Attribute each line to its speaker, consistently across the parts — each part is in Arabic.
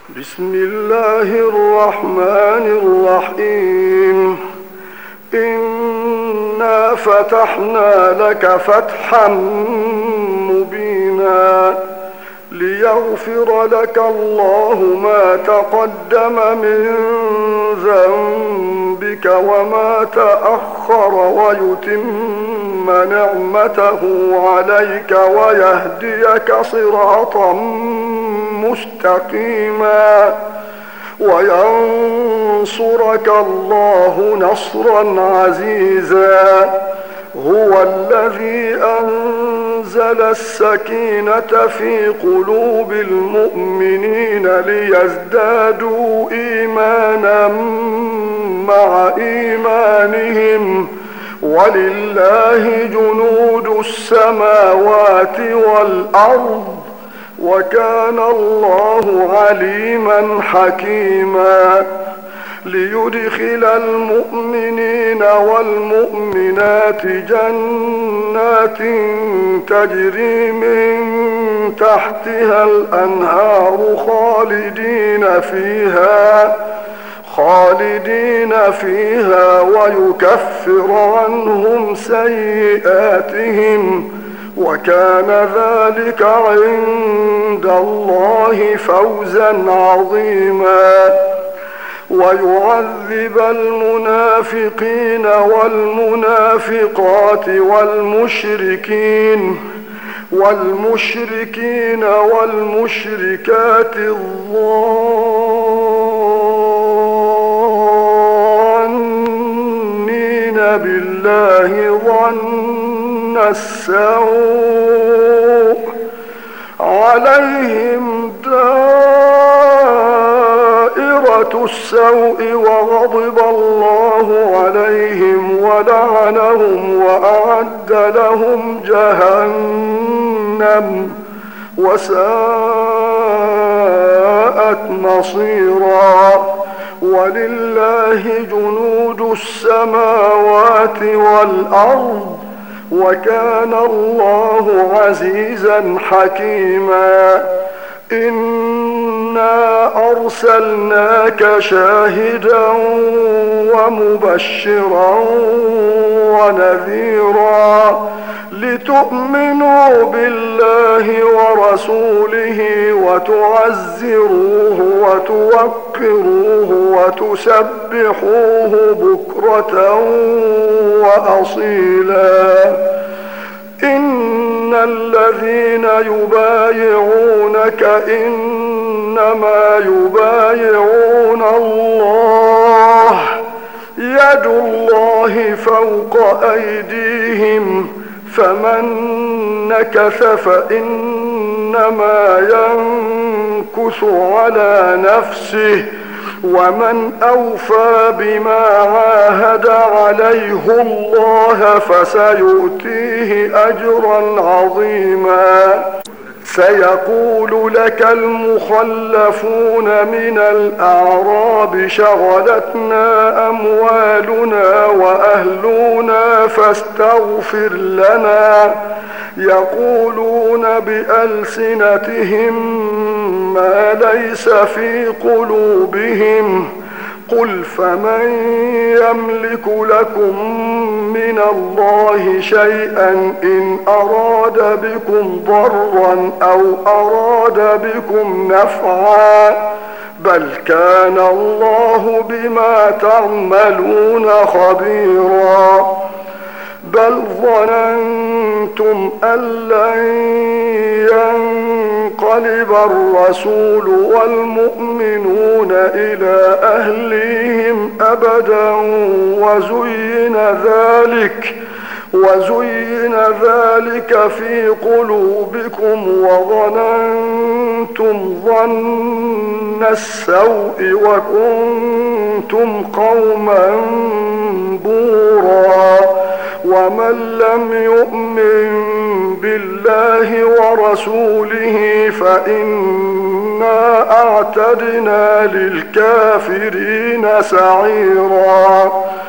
Speaker 1: بسم الله الرحمن الرحيم. إنا فتحنا لك فتحا مبينا ليغفر لك الله ما تقدم من ذنبك وما تأخر ويتم نعمته عليك ويهديك صراطا مستقيما وينصرك الله نصرا عزيزا. هو الذي أنزل السكينة في قلوب المؤمنين ليزدادوا إيمانا مع إيمانهم ولله جنود السماوات والأرض وكان الله عليما حكيما. ليدخل المؤمنين والمؤمنات جنات تجري من تحتها الأنهار خالدين فيها ويكفر عنهم سيئاتهم وكان ذلك عند الله فوزا عظيما. ويعذب المنافقين والمنافقات والمشركين والمشركات الظانين بالله ظن السوء عليهم دائرة السوء وغضب الله عليهم ولعنهم وأعد لهم جهنم وساءت مصيرا. ولله جنود السماوات والأرض وكان الله عزيزا حكيما. إنا أرسلناك شاهدا ومبشرا ونذيرا لتؤمنوا بالله ورسوله وتعزروه وتوقروه وتسبحوه بكرة وأصيلا. إن الذين يبايعونك إنما يبايعون الله يد الله فوق أيديهم فمن نكث فإنما ينكث على نفسه ومن أوفى بما عاهد عليه الله فسيؤتيه أجرا عظيما. سيقول لك المخلفون من الأعراب شغلتنا أموالنا وأهلنا فاستغفر لنا يقولون بألسنتهم ما ليس في قلوبهم قل فمن يملك لكم من الله شيئا إن أراد بكم ضرا أو أراد بكم نفعا بل كان الله بما تعملون خبيرا. بل ظننتم أن لن ينقلب الرسول والمؤمنون إلى أهليهم أبدا وزين ذلك في قلوبكم وظننتم ظن السوء وكنتم قوما بورا. ومن لم يؤمن بالله ورسوله فإنا أعتدنا للكافرين سعيرا.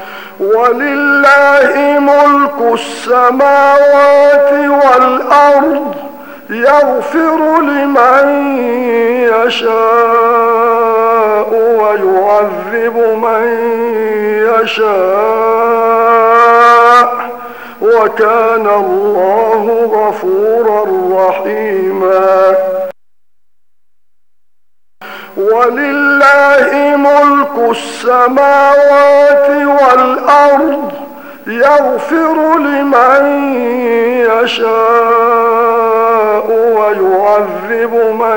Speaker 1: ولله ملك السماوات والأرض يغفر لمن يشاء ويعذب من يشاء وكان الله غفورا رحيما. ولله ملك السماوات والأرض يغفر لمن يشاء ويعذب من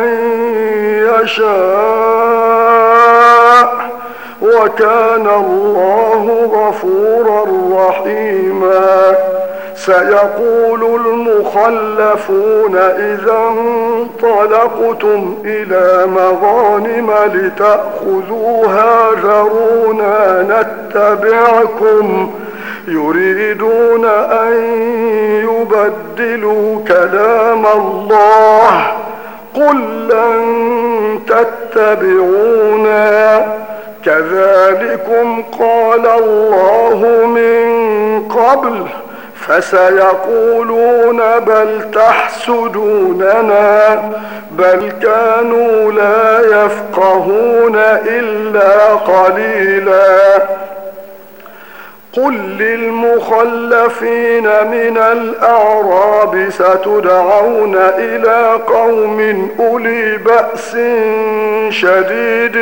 Speaker 1: يشاء وكان الله غفورا رحيما. سيقول المخلفون إذا انطلقتم إلى مغانم لتأخذوها ذرونا نتبعكم يريدون أن يبدلوا كلام الله قل لن تتبعونا كذلكم قال الله من قبل فسيقولون بل تحسدوننا بل كانوا لا يفقهون إلا قليلا. قل للمخلفين من الأعراب ستدعون إلى قوم أولي بأس شديد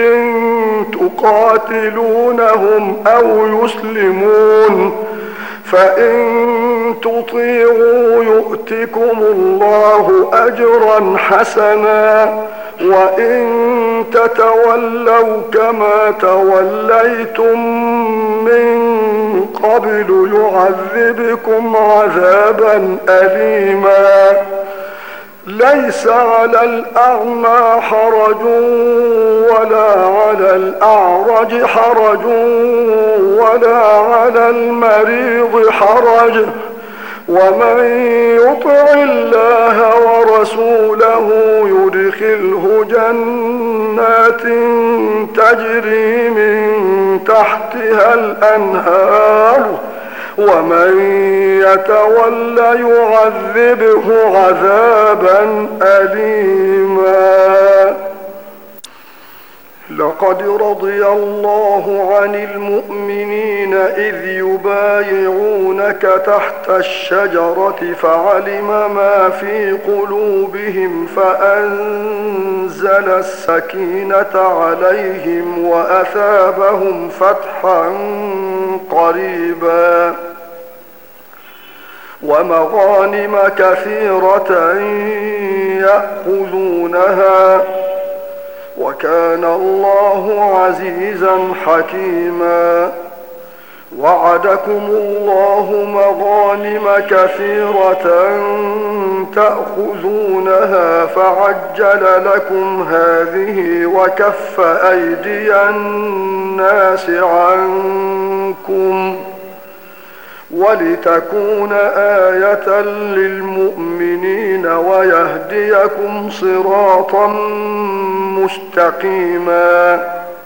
Speaker 1: تقاتلونهم أو يسلمون فإن تطيعوا يؤتكم الله أجرا حسنا وإن تتولوا كما توليتم من قبل يعذبكم عذابا أليما. ليس على الأعمى حرج ولا على الأعرج حرج ولا على المريض حرج ومن يطع الله ورسوله يدخله جنات تجري من تحتها الأنهار ومن يتولى يعذبه عذابا أليما. لقد رضي الله عن المؤمنين إذ يبايعونك تحت الشجرة فعلم ما في قلوبهم فأنزل السكينة عليهم وأثابهم فتحا قريبا ومغانم كثيرة يأخذونها وكان الله عزيزا حكيما. وعدكم الله مغانم كثيرة تأخذونها فعجل لكم هذه وكف أيدي الناس عنكم ولتكون آية للمؤمنين ويهديكم صراطا مستقيما.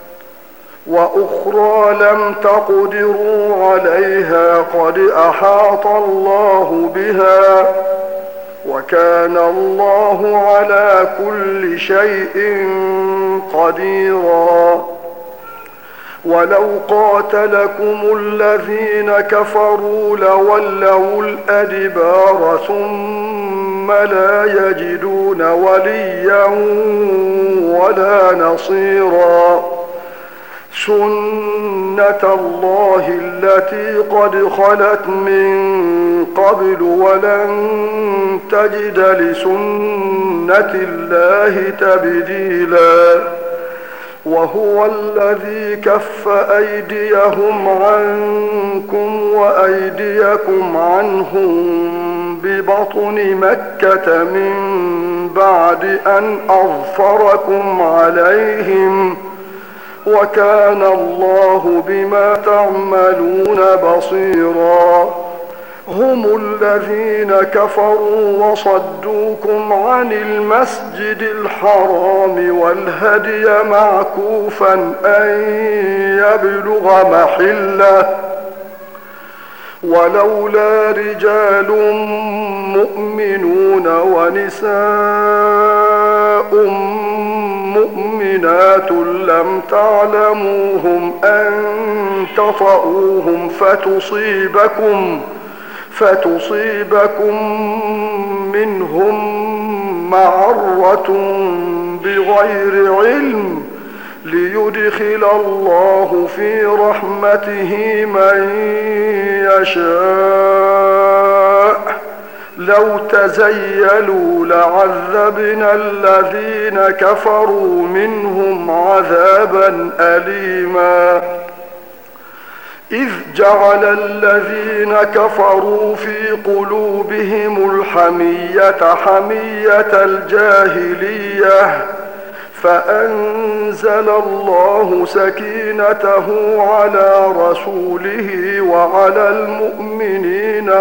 Speaker 1: وأخرى لم تقدروا عليها قد أحاط الله بها وكان الله على كل شيء قديرا. ولو قاتلكم الذين كفروا لولوا الأدبار ثم لا يجدون وليا ولا نصيرا. سنة الله التي قد خلت من قبل ولن تجد لسنة الله تبديلا. وهو الذي كف أيديهم عنكم وأيديكم عنهم ببطن مكة من بعد أن أظفركم عليهم وكان الله بما تعملون بصيرا. هم الذين كفروا وصدوكم عن المسجد الحرام والهدي معكوفا أن يبلغ محله ولولا رجال مؤمنون ونساء مؤمنات لم تعلموهم أن تطؤوهم فتصيبكم منهم معرة بغير علم ليدخل الله في رحمته من يشاء. لو تزيلوا لعذبنا الذين كفروا منهم عذابا أليما. إذ جعل الذين كفروا في قلوبهم الحمية حمية الجاهلية فأنزل الله سكينته على رسوله وعلى المؤمنين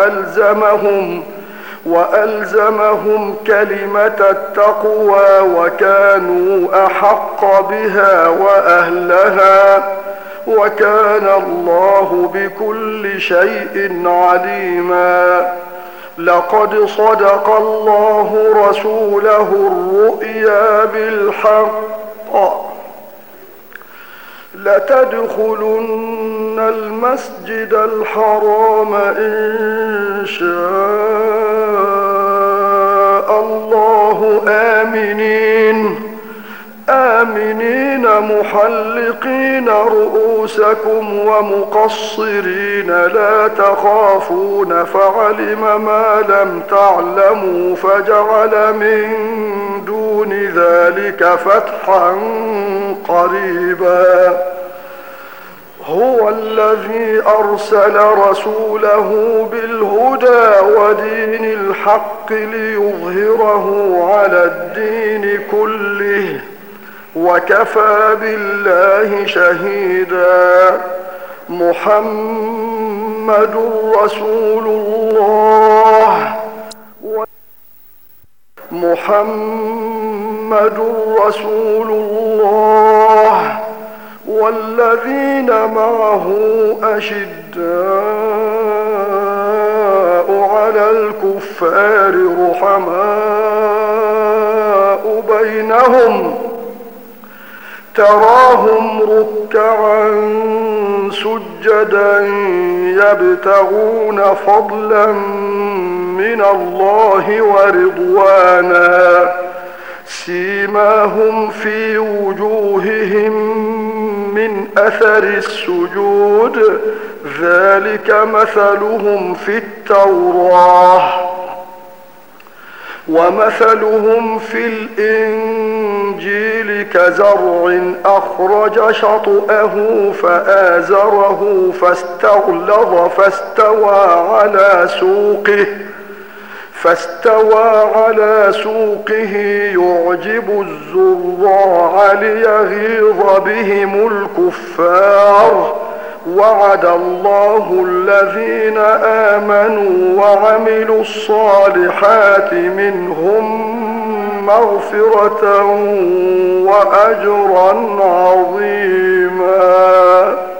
Speaker 1: وألزمهم كلمة التقوى وكانوا أحق بها وأهلها وكان الله بكل شيء عليما. لقد صدق الله رسوله الرؤيا بالحق لتدخلن المسجد الحرام إن شاء الله آمنين محلقين رؤوسكم ومقصرين لا تخافون فعلم ما لم تعلموا فجعل من دون ذلك فتحا قريبا. هو الذي أرسل رسوله بالهدى ودين الحق ليظهره على الدين كله وكفى بالله شهيدا. محمد رسول الله والذين معه أشداء على الكفار رحماء بينهم تراهم ركعا سجدا يبتغون فضلا من الله ورضوانا سيماهم في وجوههم من أثر السجود ذلك مثلهم في التوراة ومثلهم في الإنجيل كزرع أخرج شطأه فآزره فاستغلظ فاستوى على سوقه يعجب الزراع ليغيظ بهم الكفار. وعد الله الذين آمنوا وعملوا الصالحات منهم مغفرة وأجرا عظيما.